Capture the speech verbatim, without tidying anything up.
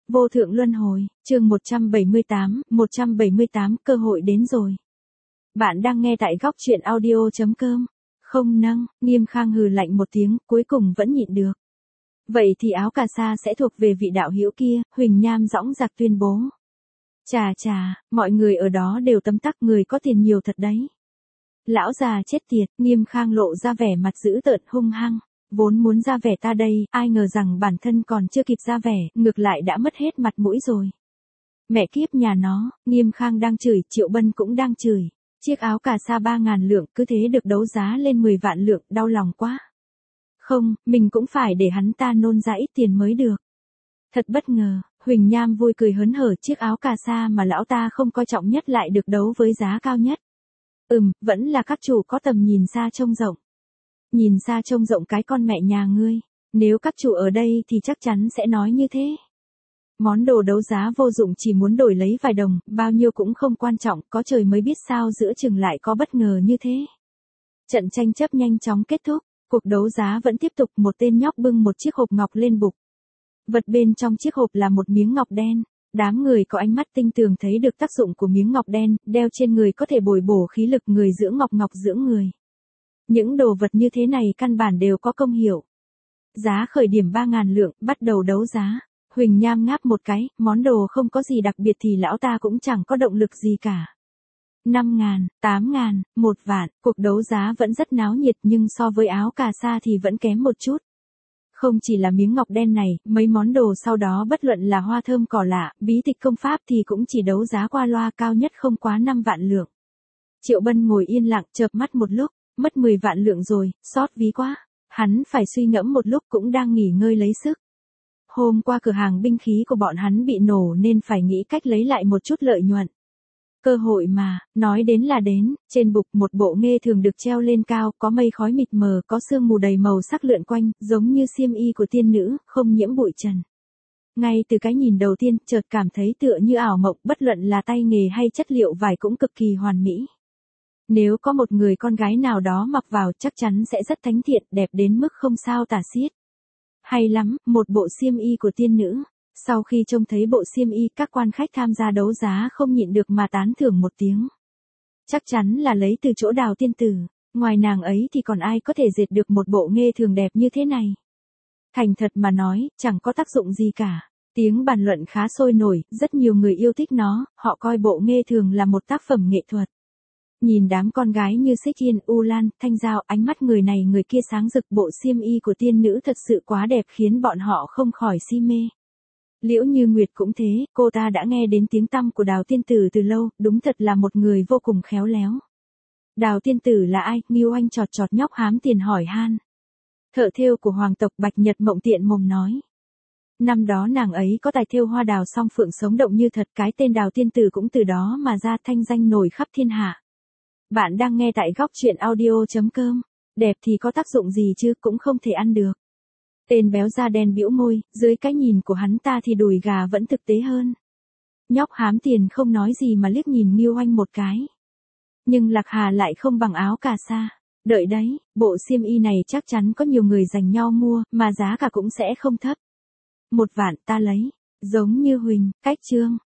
Vô thượng luân hồi, chương một trăm bảy mươi tám, một trăm bảy mươi tám, cơ hội đến rồi. Bạn đang nghe tại góc truyện audio chấm com. Không nâng, Nghiêm Khang hừ lạnh một tiếng, cuối cùng vẫn nhịn được. Vậy thì áo cà sa sẽ thuộc về vị đạo hữu kia, Huỳnh Nham dõng dạc tuyên bố. Chà chà, mọi người ở đó đều tấm tắc, người có tiền nhiều thật đấy. Lão già chết tiệt, Nghiêm Khang lộ ra vẻ mặt dữ tợn hung hăng. Vốn muốn ra vẻ ta đây, ai ngờ rằng bản thân còn chưa kịp ra vẻ, ngược lại đã mất hết mặt mũi rồi. Mẹ kiếp nhà nó, Nghiêm Khang đang chửi, Triệu Bân cũng đang chửi. Chiếc áo cà sa ba ngàn lượng cứ thế được đấu giá lên mười vạn lượng, đau lòng quá. Không, mình cũng phải để hắn ta nôn ra ít tiền mới được. Thật bất ngờ, Huỳnh Nham vui cười hớn hở, chiếc áo cà sa mà lão ta không coi trọng nhất lại được đấu với giá cao nhất. Ừm, vẫn là các chủ có tầm nhìn xa trông rộng. Nhìn xa trông rộng cái con mẹ nhà ngươi, nếu các chủ ở đây thì chắc chắn sẽ nói như thế. Món đồ đấu giá vô dụng, chỉ muốn đổi lấy vài đồng, bao nhiêu cũng không quan trọng, có trời mới biết sao giữa chừng lại có bất ngờ như thế. Trận tranh chấp nhanh chóng kết thúc, cuộc đấu giá vẫn tiếp tục, một tên nhóc bưng một chiếc hộp ngọc lên bục. Vật bên trong chiếc hộp là một miếng ngọc đen. Đám người có ánh mắt tinh tường thấy được tác dụng của miếng ngọc đen, đeo trên người có thể bồi bổ khí lực người, dưỡng ngọc, ngọc dưỡng người. Những đồ vật như thế này căn bản đều có công hiệu. Giá khởi điểm ba ngàn lượng, bắt đầu đấu giá. Huỳnh Nham ngáp một cái, món đồ không có gì đặc biệt thì lão ta cũng chẳng có động lực gì cả. năm ngàn, tám ngàn, một vạn, cuộc đấu giá vẫn rất náo nhiệt nhưng so với áo cà sa thì vẫn kém một chút. Không chỉ là miếng ngọc đen này, mấy món đồ sau đó bất luận là hoa thơm cỏ lạ, bí tịch công pháp thì cũng chỉ đấu giá qua loa, cao nhất không quá năm vạn lượng. Triệu Bân ngồi yên lặng chợp mắt một lúc. Mất mười vạn lượng rồi, xót ví quá. Hắn phải suy ngẫm một lúc, cũng đang nghỉ ngơi lấy sức. Hôm qua cửa hàng binh khí của bọn hắn bị nổ nên phải nghĩ cách lấy lại một chút lợi nhuận. Cơ hội mà, nói đến là đến, trên bục một bộ nghê thường được treo lên cao, có mây khói mịt mờ, có sương mù đầy màu sắc lượn quanh, giống như xiêm y của tiên nữ, không nhiễm bụi trần. Ngay từ cái nhìn đầu tiên, chợt cảm thấy tựa như ảo mộng, bất luận là tay nghề hay chất liệu vải cũng cực kỳ hoàn mỹ. Nếu có một người con gái nào đó mặc vào chắc chắn sẽ rất thánh thiện, đẹp đến mức không sao tả xiết. Hay lắm, một bộ xiêm y của tiên nữ. Sau khi trông thấy bộ xiêm y, các quan khách tham gia đấu giá không nhịn được mà tán thưởng một tiếng. Chắc chắn là lấy từ chỗ Đào tiên tử, ngoài nàng ấy thì còn ai có thể dệt được một bộ nghê thường đẹp như thế này. Thành thật mà nói, chẳng có tác dụng gì cả. Tiếng bàn luận khá sôi nổi, rất nhiều người yêu thích nó, họ coi bộ nghê thường là một tác phẩm nghệ thuật. Nhìn đám con gái như Xích Yên, U Lan, Thanh Giao, ánh mắt người này người kia sáng rực, bộ xiêm y của tiên nữ thật sự quá đẹp khiến bọn họ không khỏi si mê. Liễu Như Nguyệt cũng thế, cô ta đã nghe đến tiếng tăm của Đào tiên tử từ lâu, đúng thật là một người vô cùng khéo léo. Đào tiên tử là ai? Ngưu Anh chọt chọt nhóc hám tiền hỏi han. Thợ thêu của hoàng tộc Bạch Nhật Mộng tiện mồm nói. Năm đó nàng ấy có tài thêu hoa đào song phượng sống động như thật, cái tên Đào tiên tử cũng từ đó mà ra, thanh danh nổi khắp thiên hạ. Bạn đang nghe tại góc truyện audio chấm com. Đẹp thì có tác dụng gì chứ, cũng không thể ăn được. Tên béo da đen bĩu môi, dưới cái nhìn của hắn ta thì đùi gà vẫn thực tế hơn. Nhóc hám tiền không nói gì mà liếc nhìn Ngưu Anh một cái. Nhưng Lạc Hà lại không bằng áo cà sa. Đợi đấy, bộ xiêm y này chắc chắn có nhiều người giành nhau mua, mà giá cả cũng sẽ không thấp. Một vạn ta lấy. Giống như Huỳnh, cách trương.